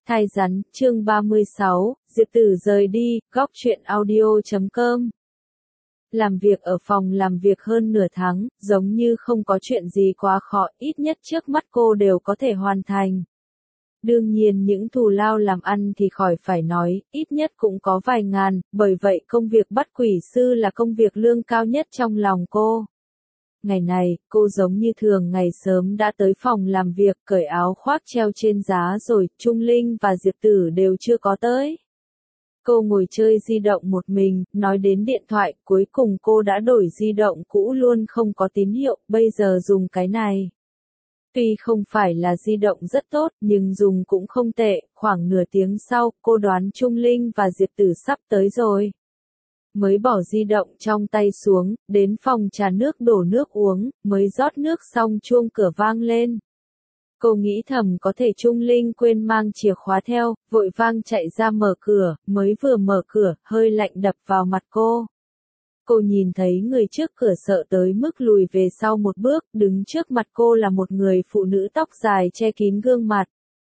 Thai rắn, chương 36, Diệp Tử rời đi, góc truyện audio.com. Làm việc ở phòng làm việc hơn nửa tháng, giống như không có chuyện gì quá khó, ít nhất trước mắt cô đều có thể hoàn thành. Đương nhiên những thù lao làm ăn thì khỏi phải nói, ít nhất cũng có vài ngàn, bởi vậy công việc bắt quỷ sư là công việc lương cao nhất trong lòng cô. Ngày này, cô giống như thường ngày sớm đã tới phòng làm việc, cởi áo khoác treo trên giá rồi, Trung Linh và Diệp Tử đều chưa có tới. Cô ngồi chơi di động một mình, nói đến điện thoại, cuối cùng cô đã đổi di động cũ luôn không có tín hiệu, bây giờ dùng cái này. Tuy không phải là di động rất tốt, nhưng dùng cũng không tệ, khoảng nửa tiếng sau, cô đoán Trung Linh và Diệp Tử sắp tới rồi. Mới bỏ di động trong tay xuống, đến phòng trà nước đổ nước uống, mới rót nước xong chuông cửa vang lên. Cô nghĩ thầm có thể Trung Linh quên mang chìa khóa theo, vội vang chạy ra mở cửa, mới vừa mở cửa, hơi lạnh đập vào mặt cô. Cô nhìn thấy người trước cửa sợ tới mức lùi về sau một bước, đứng trước mặt cô là một người phụ nữ tóc dài che kín gương mặt.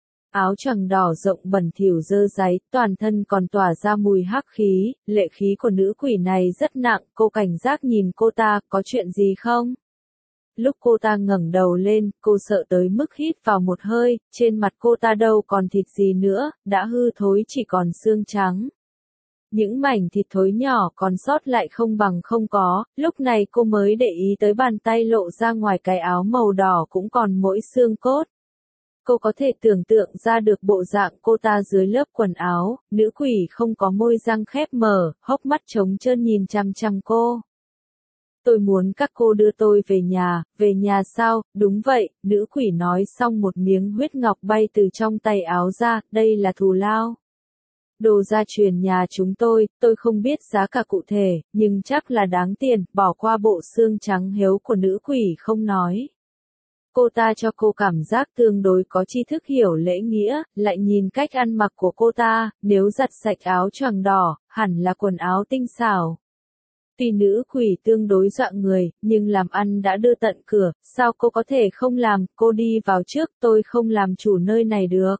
Áo choàng đỏ rộng bẩn thỉu dơ dáy, toàn thân còn tỏa ra mùi hắc khí, lệ khí của nữ quỷ này rất nặng, cô cảnh giác nhìn cô ta, có chuyện gì không? Lúc cô ta ngẩng đầu lên, cô sợ tới mức hít vào một hơi, trên mặt cô ta đâu còn thịt gì nữa, đã hư thối chỉ còn xương trắng. Những mảnh thịt thối nhỏ còn sót lại không bằng không có, lúc này cô mới để ý tới bàn tay lộ ra ngoài cái áo màu đỏ cũng còn mỗi xương cốt. Cô có thể tưởng tượng ra được bộ dạng cô ta dưới lớp quần áo, nữ quỷ không có môi răng khép mở, hốc mắt trống trơn nhìn chằm chằm cô. Tôi muốn các cô đưa tôi về nhà sao, đúng vậy, nữ quỷ nói xong một miếng huyết ngọc bay từ trong tay áo ra, đây là thù lao. Đồ gia truyền nhà chúng tôi không biết giá cả cụ thể, nhưng chắc là đáng tiền, bỏ qua bộ xương trắng héo của nữ quỷ không nói. Cô ta cho cô cảm giác tương đối có tri thức hiểu lễ nghĩa, lại nhìn cách ăn mặc của cô ta, nếu giặt sạch áo choàng đỏ, hẳn là quần áo tinh xảo. Tuy nữ quỷ tương đối dọa người, nhưng làm ăn đã đưa tận cửa, sao cô có thể không làm, cô đi vào trước, tôi không làm chủ nơi này được.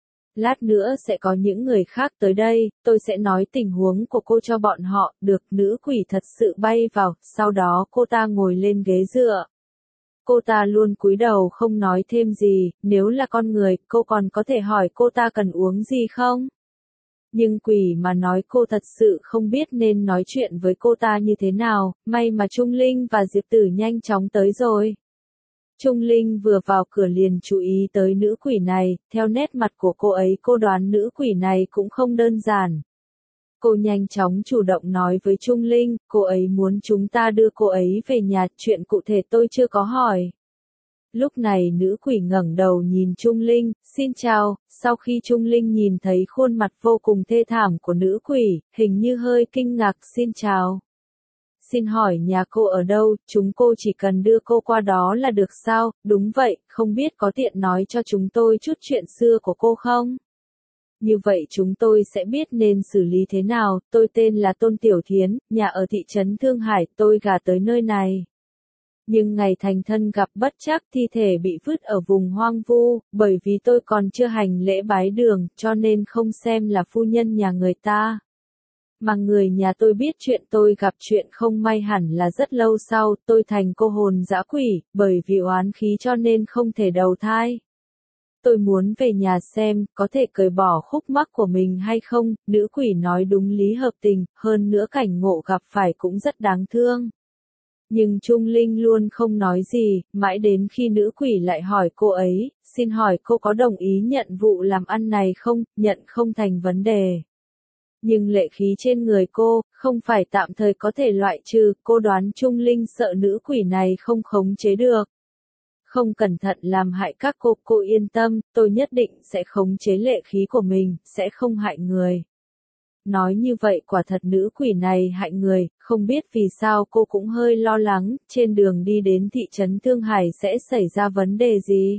Lát nữa sẽ có những người khác tới đây, tôi sẽ nói tình huống của cô cho bọn họ, được, nữ quỷ thật sự bay vào, sau đó cô ta ngồi lên ghế dựa. Cô ta luôn cúi đầu không nói thêm gì, nếu là con người, cô còn có thể hỏi cô ta cần uống gì không? Nhưng quỷ mà nói cô thật sự không biết nên nói chuyện với cô ta như thế nào, may mà Trung Linh và Diệp Tử nhanh chóng tới rồi. Trung Linh vừa vào cửa liền chú ý tới nữ quỷ này, theo nét mặt của cô ấy cô đoán nữ quỷ này cũng không đơn giản. Cô nhanh chóng chủ động nói với Trung Linh, cô ấy muốn chúng ta đưa cô ấy về nhà, chuyện cụ thể tôi chưa có hỏi. Lúc này nữ quỷ ngẩng đầu nhìn Trung Linh, xin chào, sau khi Trung Linh nhìn thấy khuôn mặt vô cùng thê thảm của nữ quỷ, hình như hơi kinh ngạc, xin chào. Xin hỏi nhà cô ở đâu, chúng cô chỉ cần đưa cô qua đó là được sao, đúng vậy, không biết có tiện nói cho chúng tôi chút chuyện xưa của cô không? Như vậy chúng tôi sẽ biết nên xử lý thế nào, tôi tên là Tôn Tiểu Thiến, nhà ở thị trấn Thương Hải, tôi gả tới nơi này. Nhưng ngày thành thân gặp bất trắc thi thể bị vứt ở vùng hoang vu, bởi vì tôi còn chưa hành lễ bái đường, cho nên không xem là phu nhân nhà người ta. Mà người nhà tôi biết chuyện tôi gặp chuyện không may hẳn là rất lâu sau, tôi thành cô hồn dã quỷ, bởi vì oán khí cho nên không thể đầu thai. Tôi muốn về nhà xem, có thể cởi bỏ khúc mắc của mình hay không, nữ quỷ nói đúng lý hợp tình, hơn nữa cảnh ngộ gặp phải cũng rất đáng thương. Nhưng Trung Linh luôn không nói gì, mãi đến khi nữ quỷ lại hỏi cô ấy, xin hỏi cô có đồng ý nhận vụ làm ăn này không, nhận không thành vấn đề. Nhưng lệ khí trên người cô, không phải tạm thời có thể loại trừ, cô đoán Trung Linh sợ nữ quỷ này không khống chế được. Không cẩn thận làm hại các cô yên tâm, tôi nhất định sẽ khống chế lệ khí của mình, sẽ không hại người. Nói như vậy quả thật nữ quỷ này hại người, không biết vì sao cô cũng hơi lo lắng, trên đường đi đến thị trấn Thương Hải sẽ xảy ra vấn đề gì?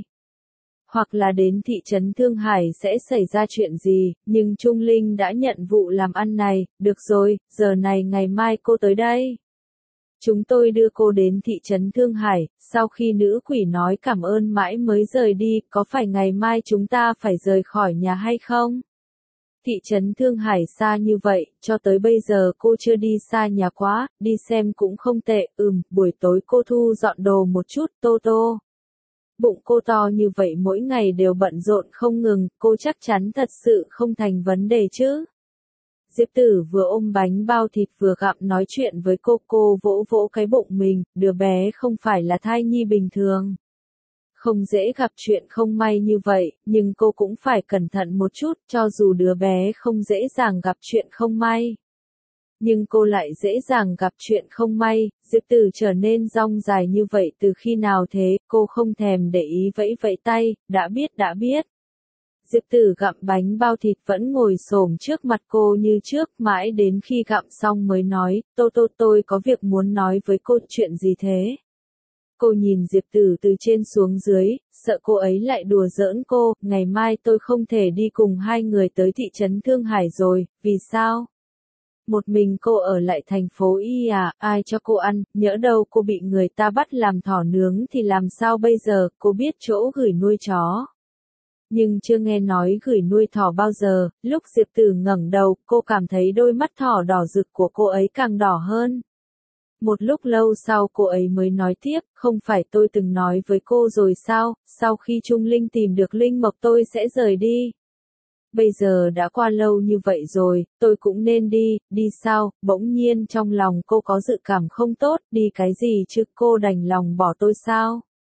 Hoặc là đến thị trấn Thương Hải sẽ xảy ra chuyện gì, nhưng Trung Linh đã nhận vụ làm ăn này, được rồi, giờ này ngày mai cô tới đây. Chúng tôi đưa cô đến thị trấn Thương Hải, sau khi nữ quỷ nói cảm ơn mãi mới rời đi, có phải ngày mai chúng ta phải rời khỏi nhà hay không? Thị trấn Thương Hải xa như vậy, cho tới bây giờ cô chưa đi xa nhà quá, đi xem cũng không tệ, buổi tối cô thu dọn đồ một chút, Tô Tô. Bụng cô to như vậy mỗi ngày đều bận rộn không ngừng, cô chắc chắn thật sự không thành vấn đề chứ. Diệp Tử vừa ôm bánh bao thịt vừa gặm nói chuyện với cô vỗ vỗ cái bụng mình, đứa bé không phải là thai nhi bình thường. Không dễ gặp chuyện không may như vậy, nhưng cô cũng phải cẩn thận một chút, cho dù đứa bé không dễ dàng gặp chuyện không may. Nhưng cô lại dễ dàng gặp chuyện không may, Diệp Tử trở nên dong dài như vậy từ khi nào thế, cô không thèm để ý vẫy vẫy tay, đã biết. Diệp Tử gặm bánh bao thịt vẫn ngồi xổm trước mặt cô như trước, mãi đến khi gặm xong mới nói, Tô Tô tôi có việc muốn nói với cô, chuyện gì thế? Cô nhìn Diệp Tử từ trên xuống dưới, sợ cô ấy lại đùa giỡn cô, ngày mai tôi không thể đi cùng hai người tới thị trấn Thương Hải rồi, vì sao? Một mình cô ở lại thành phố Y à, ai cho cô ăn, nhỡ đâu cô bị người ta bắt làm thỏ nướng thì làm sao bây giờ, cô biết chỗ gửi nuôi chó. Nhưng chưa nghe nói gửi nuôi thỏ bao giờ, lúc Diệp Tử ngẩng đầu, cô cảm thấy đôi mắt thỏ đỏ rực của cô ấy càng đỏ hơn. Một lúc lâu sau cô ấy mới nói tiếp, không phải tôi từng nói với cô rồi sao, sau khi Trung Linh tìm được Linh Mộc tôi sẽ rời đi. Bây giờ đã qua lâu như vậy rồi, tôi cũng nên đi sao, bỗng nhiên trong lòng cô có dự cảm không tốt, đi cái gì chứ, cô đành lòng bỏ tôi sao?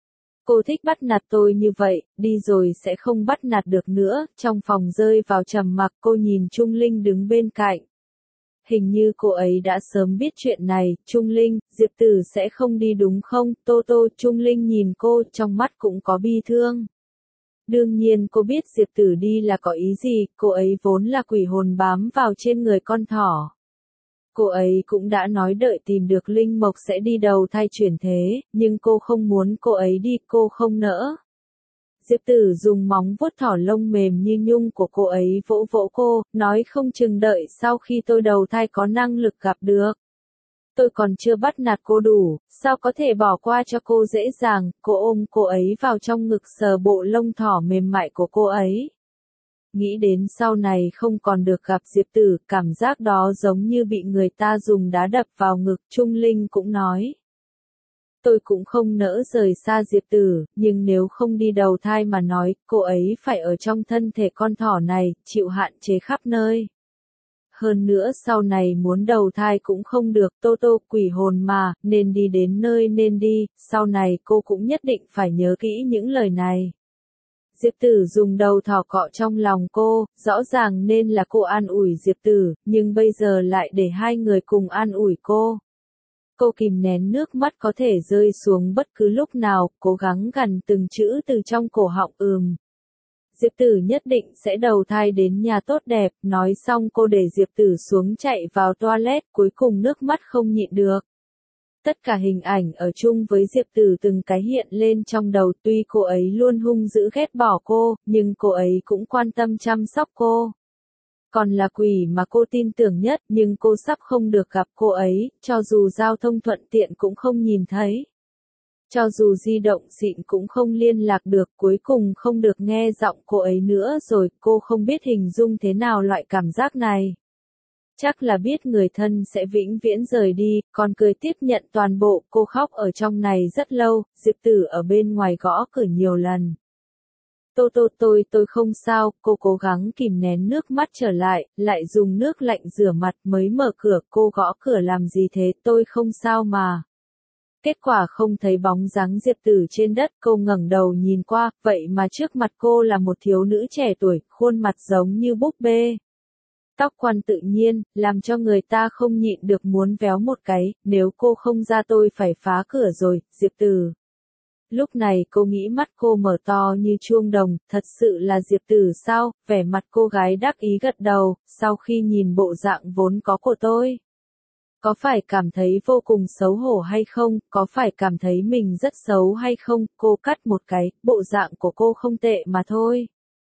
Cô thích bắt nạt tôi như vậy, đi rồi sẽ không bắt nạt được nữa, trong phòng rơi vào trầm mặc cô nhìn Trung Linh đứng bên cạnh. Hình như cô ấy đã sớm biết chuyện này, Trung Linh, Diệp Tử sẽ không đi đúng không, Tô Tô, Trung Linh nhìn cô, trong mắt cũng có bi thương. Đương nhiên cô biết Diệp Tử đi là có ý gì, cô ấy vốn là quỷ hồn bám vào trên người con thỏ. Cô ấy cũng đã nói đợi tìm được Linh Mộc sẽ đi đầu thai chuyển thế, nhưng cô không muốn cô ấy đi, cô không nỡ. Diệp Tử dùng móng vuốt thỏ lông mềm như nhung của cô ấy vỗ vỗ cô, nói không chừng đợi sau khi tôi đầu thai có năng lực gặp được. Tôi còn chưa bắt nạt cô đủ, sao có thể bỏ qua cho cô dễ dàng, cô ôm cô ấy vào trong ngực sờ bộ lông thỏ mềm mại của cô ấy. Nghĩ đến sau này không còn được gặp Diệp Tử, cảm giác đó giống như bị người ta dùng đá đập vào ngực, Trung Linh cũng nói. Tôi cũng không nỡ rời xa Diệp Tử, nhưng nếu không đi đầu thai mà nói, cô ấy phải ở trong thân thể con thỏ này, chịu hạn chế khắp nơi. Hơn nữa sau này muốn đầu thai cũng không được, Tô Tô quỷ hồn mà, nên đi đến nơi nên đi, sau này cô cũng nhất định phải nhớ kỹ những lời này. Diệp Tử dùng đầu thỏ cọ trong lòng cô, rõ ràng nên là cô an ủi Diệp Tử, nhưng bây giờ lại để hai người cùng an ủi cô. Cô kìm nén nước mắt có thể rơi xuống bất cứ lúc nào, cố gắng gằn từng chữ từ trong cổ họng Diệp Tử nhất định sẽ đầu thai đến nhà tốt đẹp, nói xong cô để Diệp Tử xuống chạy vào toilet, cuối cùng nước mắt không nhịn được. Tất cả hình ảnh ở chung với Diệp Tử từng cái hiện lên trong đầu, tuy cô ấy luôn hung dữ ghét bỏ cô, nhưng cô ấy cũng quan tâm chăm sóc cô. Còn là quỷ mà cô tin tưởng nhất, nhưng cô sắp không được gặp cô ấy, cho dù giao thông thuận tiện cũng không nhìn thấy. Cho dù di động xịn cũng không liên lạc được, cuối cùng không được nghe giọng cô ấy nữa rồi, cô không biết hình dung thế nào loại cảm giác này. Chắc là biết người thân sẽ vĩnh viễn rời đi, còn cười tiếp nhận toàn bộ, cô khóc ở trong này rất lâu, Diệp Tử ở bên ngoài gõ cửa nhiều lần. Tô Tô tôi không sao, cô cố gắng kìm nén nước mắt trở lại dùng nước lạnh rửa mặt mới mở cửa, cô gõ cửa làm gì thế, tôi không sao mà. Kết quả không thấy bóng dáng Diệp Tử trên đất, cô ngẩng đầu nhìn qua, vậy mà trước mặt cô là một thiếu nữ trẻ tuổi, khuôn mặt giống như búp bê. Tóc quăn tự nhiên, làm cho người ta không nhịn được muốn véo một cái, nếu cô không ra tôi phải phá cửa rồi, Diệp Tử. Lúc này cô nghĩ mắt cô mở to như chuông đồng, thật sự là Diệp Tử sao, vẻ mặt cô gái đắc ý gật đầu, sau khi nhìn bộ dạng vốn có của tôi. Có phải cảm thấy vô cùng xấu hổ hay không, có phải cảm thấy mình rất xấu hay không, cô cắt một cái, bộ dạng của cô không tệ mà thôi.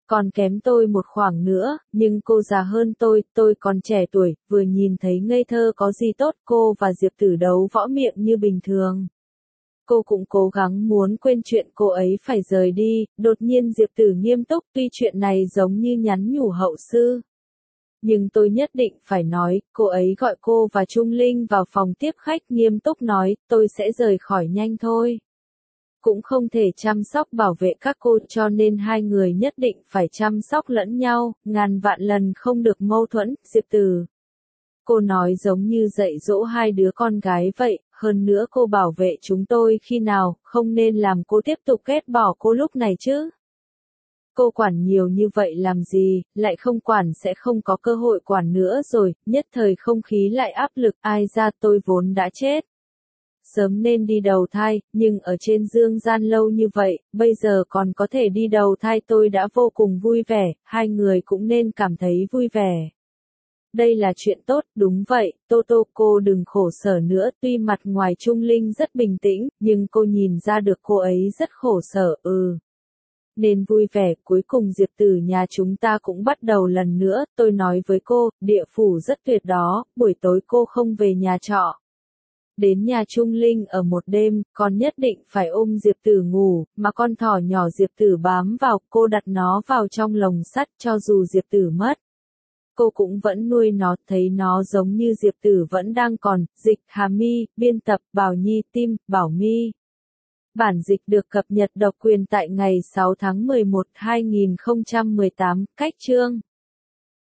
Còn kém tôi một khoảng nữa, nhưng cô già hơn tôi còn trẻ tuổi, vừa nhìn thấy ngây thơ có gì tốt, cô và Diệp Tử đấu võ miệng như bình thường. Cô cũng cố gắng muốn quên chuyện cô ấy phải rời đi, đột nhiên Diệp Tử nghiêm túc, tuy chuyện này giống như nhắn nhủ hậu sư. Nhưng tôi nhất định phải nói, cô ấy gọi cô và Trung Linh vào phòng tiếp khách nghiêm túc nói, tôi sẽ rời khỏi nhanh thôi. Cũng không thể chăm sóc bảo vệ các cô cho nên hai người nhất định phải chăm sóc lẫn nhau, ngàn vạn lần không được mâu thuẫn, Diệp Tử. Cô nói giống như dạy dỗ hai đứa con gái vậy, hơn nữa cô bảo vệ chúng tôi khi nào, không nên làm cô tiếp tục ghét bỏ cô lúc này chứ. Cô quản nhiều như vậy làm gì, lại không quản sẽ không có cơ hội quản nữa rồi, nhất thời không khí lại áp lực, ai ra tôi vốn đã chết. Sớm nên đi đầu thai, nhưng ở trên dương gian lâu như vậy, bây giờ còn có thể đi đầu thai tôi đã vô cùng vui vẻ, hai người cũng nên cảm thấy vui vẻ. Đây là chuyện tốt, đúng vậy, cô đừng khổ sở nữa, tuy mặt ngoài Trung Linh rất bình tĩnh, nhưng cô nhìn ra được cô ấy rất khổ sở, Nên vui vẻ, cuối cùng Diệp Tử nhà chúng ta cũng bắt đầu lần nữa, tôi nói với cô, địa phủ rất tuyệt đó, buổi tối cô không về nhà trọ. Đến nhà Trung Linh ở một đêm, con nhất định phải ôm Diệp Tử ngủ, mà con thỏ nhỏ Diệp Tử bám vào, cô đặt nó vào trong lồng sắt cho dù Diệp Tử mất. Cô cũng vẫn nuôi nó, thấy nó giống như Diệp Tử vẫn đang còn, dịch Hà My, biên tập Bảo Nhi Tim, Bảo My. Bản dịch được cập nhật độc quyền tại ngày 6 tháng 11, 2018, cách chương.